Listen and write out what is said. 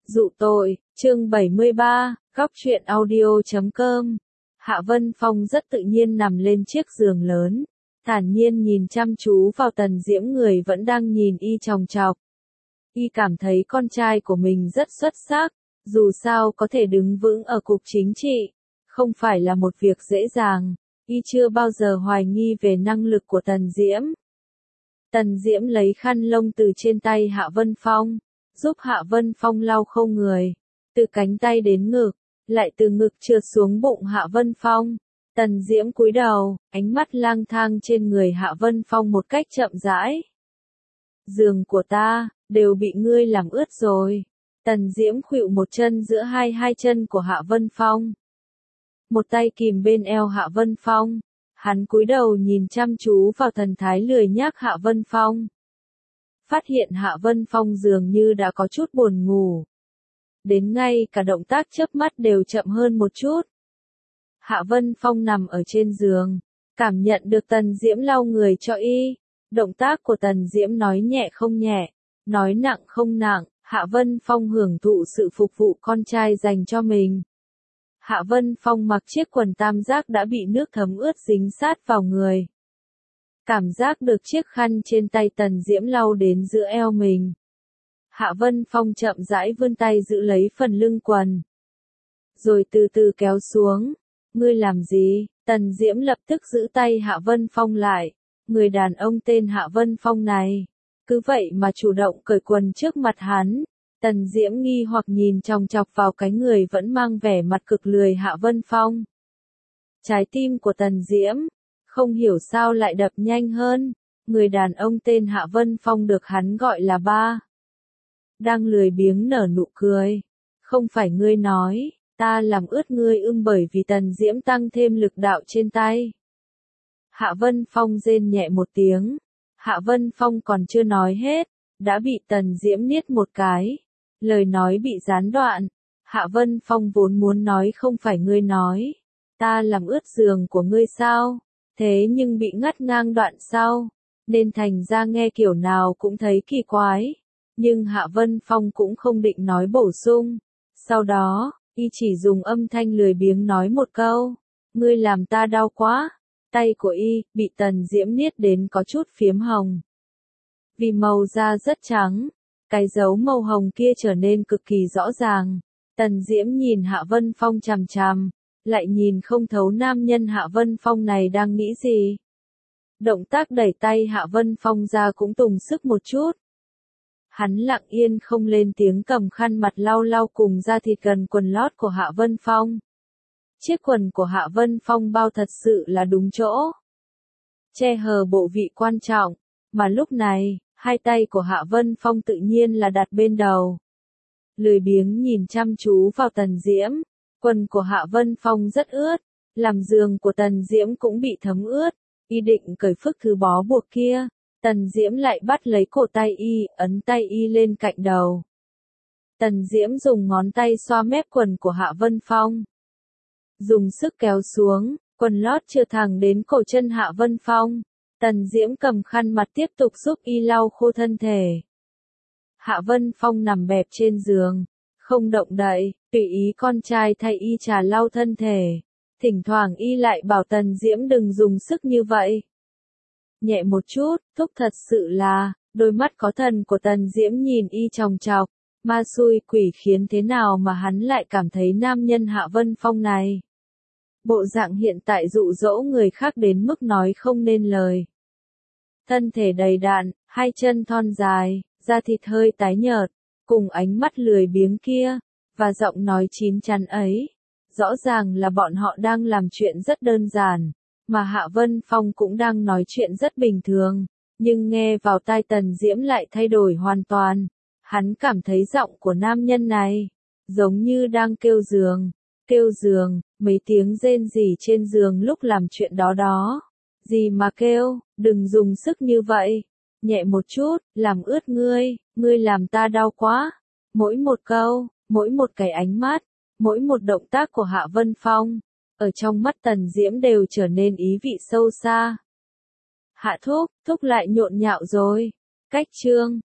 Dụ tội, chương 73, góc truyện audio.com. Hạ Vân Phong rất tự nhiên nằm lên chiếc giường lớn, thản nhiên nhìn chăm chú vào Tần Diễm, người vẫn đang nhìn y chòng chọc. Y cảm thấy con trai của mình rất xuất sắc, dù sao có thể đứng vững ở cục chính trị, không phải là một việc dễ dàng. Y chưa bao giờ hoài nghi về năng lực của Tần Diễm. Tần Diễm lấy khăn lông từ trên tay Hạ Vân Phong, giúp Hạ Vân Phong lau khô người, từ cánh tay đến ngực, lại từ ngực trượt xuống bụng Hạ Vân Phong. Tần Diễm cúi đầu, ánh mắt lang thang trên người Hạ Vân Phong một cách chậm rãi. Giường của ta, đều bị ngươi làm ướt rồi. Tần Diễm khuỵu một chân giữa hai chân của Hạ Vân Phong. Một tay kìm bên eo Hạ Vân Phong. Hắn cúi đầu nhìn chăm chú vào thần thái lười nhác Hạ Vân Phong. Phát hiện Hạ Vân Phong dường như đã có chút buồn ngủ. Đến ngay cả động tác chớp mắt đều chậm hơn một chút. Hạ Vân Phong nằm ở trên giường, cảm nhận được Tần Diễm lau người cho y. Động tác của Tần Diễm nói nhẹ không nhẹ, nói nặng không nặng. Hạ Vân Phong hưởng thụ sự phục vụ con trai dành cho mình. Hạ Vân Phong mặc chiếc quần tam giác đã bị nước thấm ướt dính sát vào người. Cảm giác được chiếc khăn trên tay Tần Diễm lau đến giữa eo mình. Hạ Vân Phong chậm rãi vươn tay giữ lấy phần lưng quần, rồi từ từ kéo xuống. Ngươi làm gì? Tần Diễm lập tức giữ tay Hạ Vân Phong lại. Người đàn ông tên Hạ Vân Phong này, cứ vậy mà chủ động cởi quần trước mặt hắn. Tần Diễm nghi hoặc nhìn chòng chọc vào cái người vẫn mang vẻ mặt cực lười Hạ Vân Phong. Trái tim của Tần Diễm, không hiểu sao lại đập nhanh hơn. Người đàn ông tên Hạ Vân Phong được hắn gọi là ba. Đang lười biếng nở nụ cười. Không phải ngươi nói, ta làm ướt ngươi bởi vì Tần Diễm tăng thêm lực đạo trên tay. Hạ Vân Phong rên nhẹ một tiếng. Hạ Vân Phong còn chưa nói hết, đã bị Tần Diễm niết một cái. Lời nói bị gián đoạn. Hạ Vân Phong vốn muốn nói không phải ngươi nói, ta làm ướt giường của ngươi sao? Thế nhưng bị ngắt ngang đoạn sau, nên thành ra nghe kiểu nào cũng thấy kỳ quái. Nhưng Hạ Vân Phong cũng không định nói bổ sung. Sau đó, y chỉ dùng âm thanh lười biếng nói một câu. Ngươi làm ta đau quá. Tay của y, bị Tần Diễm niết đến có chút phiếm hồng. Vì màu da rất trắng, cái dấu màu hồng kia trở nên cực kỳ rõ ràng. Tần Diễm nhìn Hạ Vân Phong chằm chằm, lại nhìn không thấu nam nhân Hạ Vân Phong này đang nghĩ gì. Động tác đẩy tay Hạ Vân Phong ra cũng tùng sức một chút. Hắn lặng yên không lên tiếng cầm khăn mặt lau lau cùng da thịt gần quần lót của Hạ Vân Phong. Chiếc quần của Hạ Vân Phong bao thật sự là đúng chỗ, che hờ bộ vị quan trọng, mà lúc này, hai tay của Hạ Vân Phong tự nhiên là đặt bên đầu. Lười biếng nhìn chăm chú vào Tần Diễm, quần của Hạ Vân Phong rất ướt, làm giường của Tần Diễm cũng bị thấm ướt. Y định cởi phức thứ bó buộc kia, Tần Diễm lại bắt lấy cổ tay y, ấn tay y lên cạnh đầu. Tần Diễm dùng ngón tay xoa mép quần của Hạ Vân Phong, dùng sức kéo xuống, quần lót chưa thẳng đến cổ chân Hạ Vân Phong. Tần Diễm cầm khăn mặt tiếp tục giúp y lau khô thân thể. Hạ Vân Phong nằm bẹp trên giường, không động đậy, tùy ý con trai thay y trà lau thân thể. Thỉnh thoảng y lại bảo Tần Diễm đừng dùng sức như vậy. Nhẹ một chút, thúc thật sự là, đôi mắt có thần của Tần Diễm nhìn y chòng chọc. Ma xui quỷ khiến thế nào mà hắn lại cảm thấy nam nhân Hạ Vân Phong này. Bộ dạng hiện tại dụ dỗ người khác đến mức nói không nên lời. Thân thể đầy đặn, hai chân thon dài, da thịt hơi tái nhợt, cùng ánh mắt lười biếng kia, và giọng nói chín chắn ấy. Rõ ràng là bọn họ đang làm chuyện rất đơn giản, mà Hạ Vân Phong cũng đang nói chuyện rất bình thường, nhưng nghe vào tai Tần Diễm lại thay đổi hoàn toàn. Hắn cảm thấy giọng của nam nhân này, giống như đang kêu giường, mấy tiếng rên rỉ trên giường lúc làm chuyện đó đó. Gì mà kêu, đừng dùng sức như vậy, nhẹ một chút, làm ướt ngươi làm ta đau quá. Mỗi một câu, mỗi một cái ánh mắt, mỗi một động tác của Hạ Vân Phong, ở trong mắt Tần Diễm đều trở nên ý vị sâu xa. Hạ thúc lại nhộn nhạo rồi. Cách chương